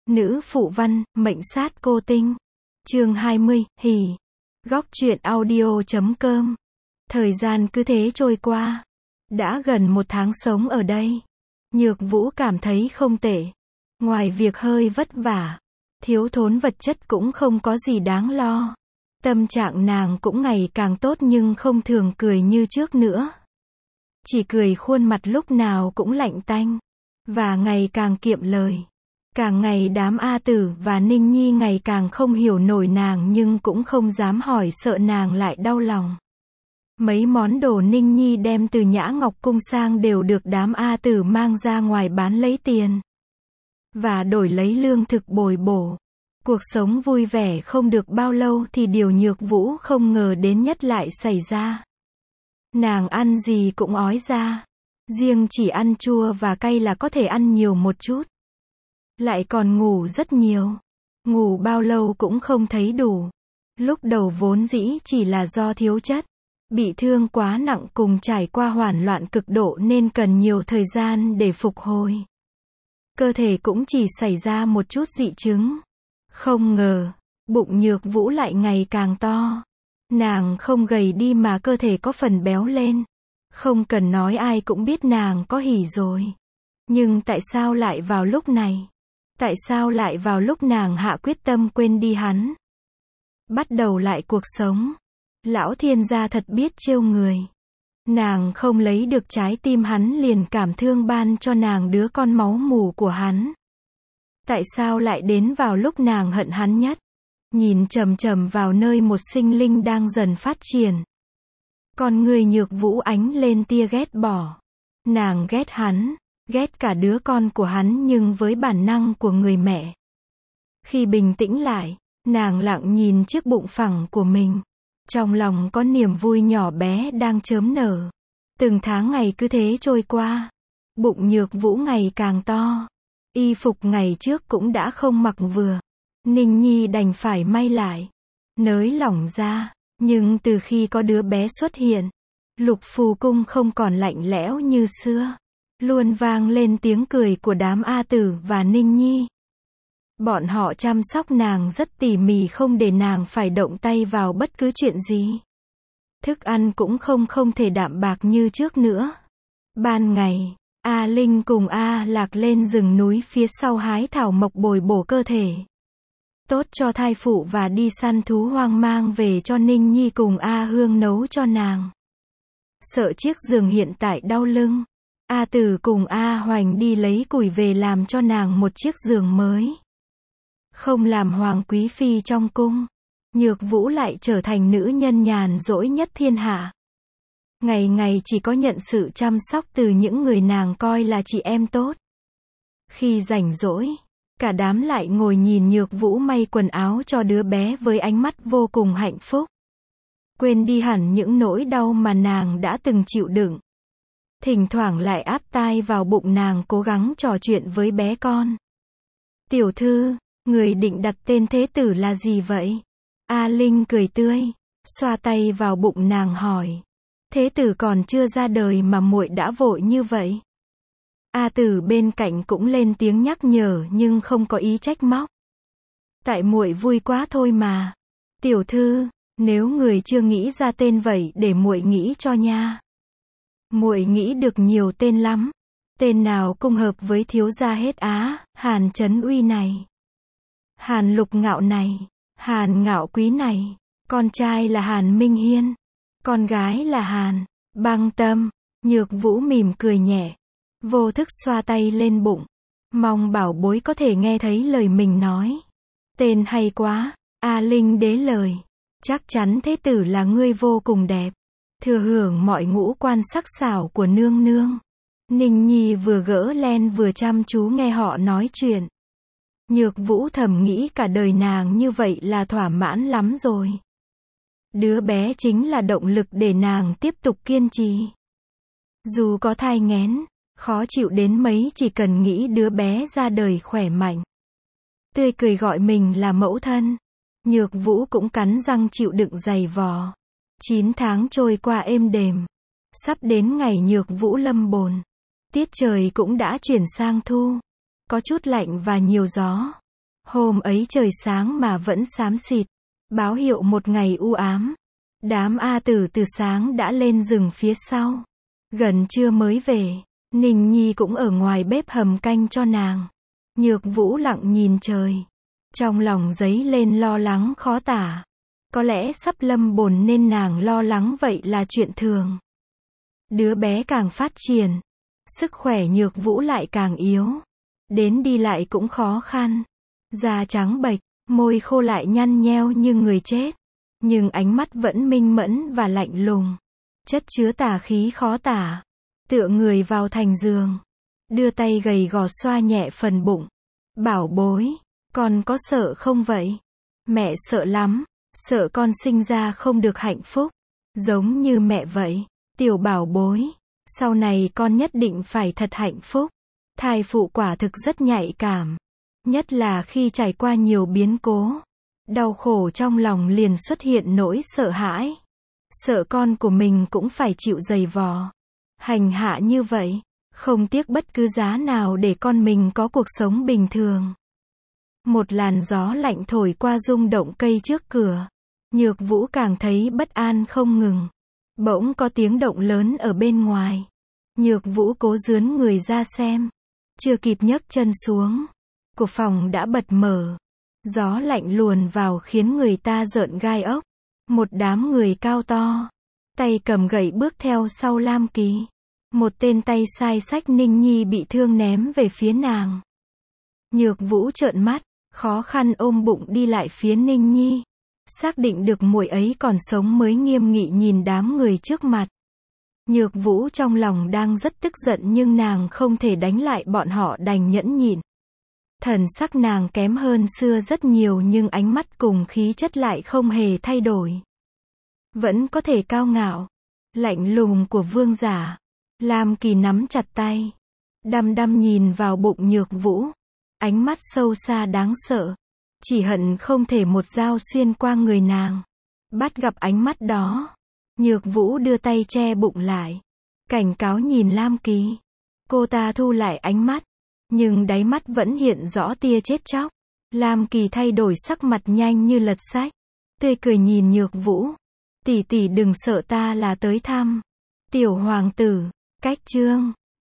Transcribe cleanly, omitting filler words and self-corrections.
Nữ phụ văn, mệnh sát cô tinh. Chương 20, hỉ. Góc truyện audio.com. Thời gian cứ thế trôi qua. Đã gần 1 tháng sống ở đây. Nhược Vũ cảm thấy không tệ. Ngoài việc hơi vất vả, thiếu thốn vật chất cũng không có gì đáng lo. Tâm trạng nàng cũng ngày càng tốt nhưng không thường cười như trước nữa. Chỉ cười khuôn mặt lúc nào cũng lạnh tanh. Và ngày càng kiệm lời. Càng ngày đám A Tử và Ninh Nhi ngày càng không hiểu nổi nàng nhưng cũng không dám hỏi sợ nàng lại đau lòng. Mấy món đồ Ninh Nhi đem từ Nhã Ngọc Cung sang đều được đám A Tử mang ra ngoài bán lấy tiền. Và đổi lấy lương thực bồi bổ. Cuộc sống vui vẻ không được bao lâu thì điều Nhược Vũ không ngờ đến nhất lại xảy ra. Nàng ăn gì cũng ói ra. Riêng chỉ ăn chua và cay là có thể ăn nhiều một chút. Lại còn ngủ rất nhiều. Ngủ bao lâu cũng không thấy đủ. Lúc đầu vốn dĩ chỉ là do thiếu chất. Bị thương quá nặng cùng trải qua hoảng loạn cực độ nên cần nhiều thời gian để phục hồi. Cơ thể cũng chỉ xảy ra một chút dị chứng. Không ngờ, bụng Nhược Vũ lại ngày càng to. Nàng không gầy đi mà cơ thể có phần béo lên. Không cần nói ai cũng biết nàng có hỉ rồi. Nhưng tại sao lại vào lúc này? Tại sao lại vào lúc nàng hạ quyết tâm quên đi hắn? Bắt đầu lại cuộc sống. Lão thiên gia thật biết trêu người. Nàng không lấy được trái tim hắn liền cảm thương ban cho nàng đứa con máu mủ của hắn. Tại sao lại đến vào lúc nàng hận hắn nhất? Nhìn chằm chằm vào nơi một sinh linh đang dần phát triển. Con người Nhược Vũ ánh lên tia ghét bỏ. Nàng ghét hắn, ghét cả đứa con của hắn nhưng với bản năng của người mẹ. Khi bình tĩnh lại, nàng lặng nhìn chiếc bụng phẳng của mình. Trong lòng có niềm vui nhỏ bé đang chớm nở. Từng tháng ngày cứ thế trôi qua. Bụng Nhược Vũ ngày càng to. Y phục ngày trước cũng đã không mặc vừa. Ninh Nhi đành phải may lại. Nới lỏng ra. Nhưng từ khi có đứa bé xuất hiện, Lục Phù Cung không còn lạnh lẽo như xưa. Luôn vang lên tiếng cười của đám A Tử và Ninh Nhi. Bọn họ chăm sóc nàng rất tỉ mỉ không để nàng phải động tay vào bất cứ chuyện gì. Thức ăn cũng không thể đạm bạc như trước nữa. Ban ngày, A Linh cùng A Lạc lên rừng núi phía sau hái thảo mộc bồi bổ cơ thể. Tốt cho thai phụ và đi săn thú hoang mang về cho Ninh Nhi cùng A Hương nấu cho nàng. Sợ chiếc giường hiện tại đau lưng. A Tử cùng A Hoành đi lấy củi về làm cho nàng một chiếc giường mới. Không làm hoàng quý phi trong cung. Nhược Vũ lại trở thành nữ nhân nhàn rỗi nhất thiên hạ. Ngày ngày chỉ có nhận sự chăm sóc từ những người nàng coi là chị em tốt. Khi rảnh rỗi, cả đám lại ngồi nhìn Nhược Vũ may quần áo cho đứa bé với ánh mắt vô cùng hạnh phúc. Quên đi hẳn những nỗi đau mà nàng đã từng chịu đựng. Thỉnh thoảng lại áp tai vào bụng nàng cố gắng trò chuyện với bé con. Tiểu thư, người định đặt tên thế tử là gì vậy? A Linh cười tươi, xoa tay vào bụng nàng hỏi. Thế tử còn chưa ra đời mà muội đã vội như vậy. A Tử bên cạnh cũng lên tiếng nhắc nhở nhưng không có ý trách móc. Tại muội vui quá thôi mà. Tiểu thư, nếu người chưa nghĩ ra tên vậy để muội nghĩ cho nha. Muội nghĩ được nhiều tên lắm. Tên nào cũng hợp với thiếu gia hết á. Hàn Trấn Uy này, Hàn Lục Ngạo này, Hàn Ngạo Quý này. Con trai là Hàn Minh Hiên, con gái là Hàn Băng Tâm. Nhược Vũ mỉm cười nhẹ, vô thức xoa tay lên bụng, mong bảo bối có thể nghe thấy lời mình nói. Tên hay quá. A Linh đế lời. Chắc chắn thế tử là ngươi vô cùng đẹp. Thừa hưởng mọi ngũ quan sắc sảo của nương nương. Ninh Nhi vừa gỡ len vừa chăm chú nghe họ nói chuyện. Nhược Vũ thầm nghĩ cả đời nàng như vậy là thỏa mãn lắm rồi. Đứa bé chính là động lực để nàng tiếp tục kiên trì. Dù có thai nghén, khó chịu đến mấy chỉ cần nghĩ đứa bé ra đời khỏe mạnh. Tươi cười gọi mình là mẫu thân. Nhược Vũ cũng cắn răng chịu đựng dày vò. 9 tháng trôi qua êm đềm. Sắp đến ngày Nhược Vũ lâm bồn. Tiết trời cũng đã chuyển sang thu. Có chút lạnh và nhiều gió. Hôm ấy trời sáng mà vẫn xám xịt, báo hiệu một ngày u ám. Đám A Tử từ sáng đã lên rừng phía sau. Gần trưa mới về, Ninh Nhi cũng ở ngoài bếp hầm canh cho nàng. Nhược Vũ lặng nhìn trời. Trong lòng dấy lên lo lắng khó tả. Có lẽ sắp lâm bồn nên nàng lo lắng vậy là chuyện thường. Đứa bé càng phát triển, sức khỏe Nhược Vũ lại càng yếu. Đến đi lại cũng khó khăn. Da trắng bệch, môi khô lại nhăn nheo như người chết. Nhưng ánh mắt vẫn minh mẫn và lạnh lùng. Chất chứa tà khí khó tả. Tựa người vào thành giường. Đưa tay gầy gò xoa nhẹ phần bụng. Bảo bối, con có sợ không vậy? Mẹ sợ lắm, sợ con sinh ra không được hạnh phúc. Giống như mẹ vậy, tiểu bảo bối. Sau này con nhất định phải thật hạnh phúc. Thai phụ quả thực rất nhạy cảm. Nhất là khi trải qua nhiều biến cố. Đau khổ trong lòng liền xuất hiện nỗi sợ hãi. Sợ con của mình cũng phải chịu dày vò. Hành hạ như vậy, không tiếc bất cứ giá nào để con mình có cuộc sống bình thường. Một làn gió lạnh thổi qua rung động cây trước cửa. Nhược Vũ càng thấy bất an không ngừng. Bỗng có tiếng động lớn ở bên ngoài. Nhược Vũ cố dướn người ra xem. Chưa kịp nhấc chân xuống, cửa phòng đã bật mở. Gió lạnh luồn vào khiến người ta rợn gai ốc. Một đám người cao to, tay cầm gậy bước theo sau Lam Kỳ. Một tên tay sai xách Ninh Nhi bị thương ném về phía nàng. Nhược Vũ trợn mắt, khó khăn ôm bụng đi lại phía Ninh Nhi. Xác định được muội ấy còn sống mới nghiêm nghị nhìn đám người trước mặt. Nhược Vũ trong lòng đang rất tức giận nhưng nàng không thể đánh lại bọn họ đành nhẫn nhịn. Thần sắc nàng kém hơn xưa rất nhiều nhưng ánh mắt cùng khí chất lại không hề thay đổi. Vẫn có thể cao ngạo, lạnh lùng của vương giả. Lam Kỳ nắm chặt tay, đăm đăm nhìn vào bụng Nhược Vũ. Ánh mắt sâu xa đáng sợ. Chỉ hận không thể một dao xuyên qua người nàng. Bắt gặp ánh mắt đó, Nhược Vũ đưa tay che bụng lại. Cảnh cáo nhìn Lam Kỳ. Cô ta thu lại ánh mắt. Nhưng đáy mắt vẫn hiện rõ tia chết chóc. Lam Kỳ thay đổi sắc mặt nhanh như lật sách. Tươi cười nhìn Nhược Vũ. Tỷ tỷ đừng sợ ta là tới thăm. Tiểu hoàng tử, cách chương.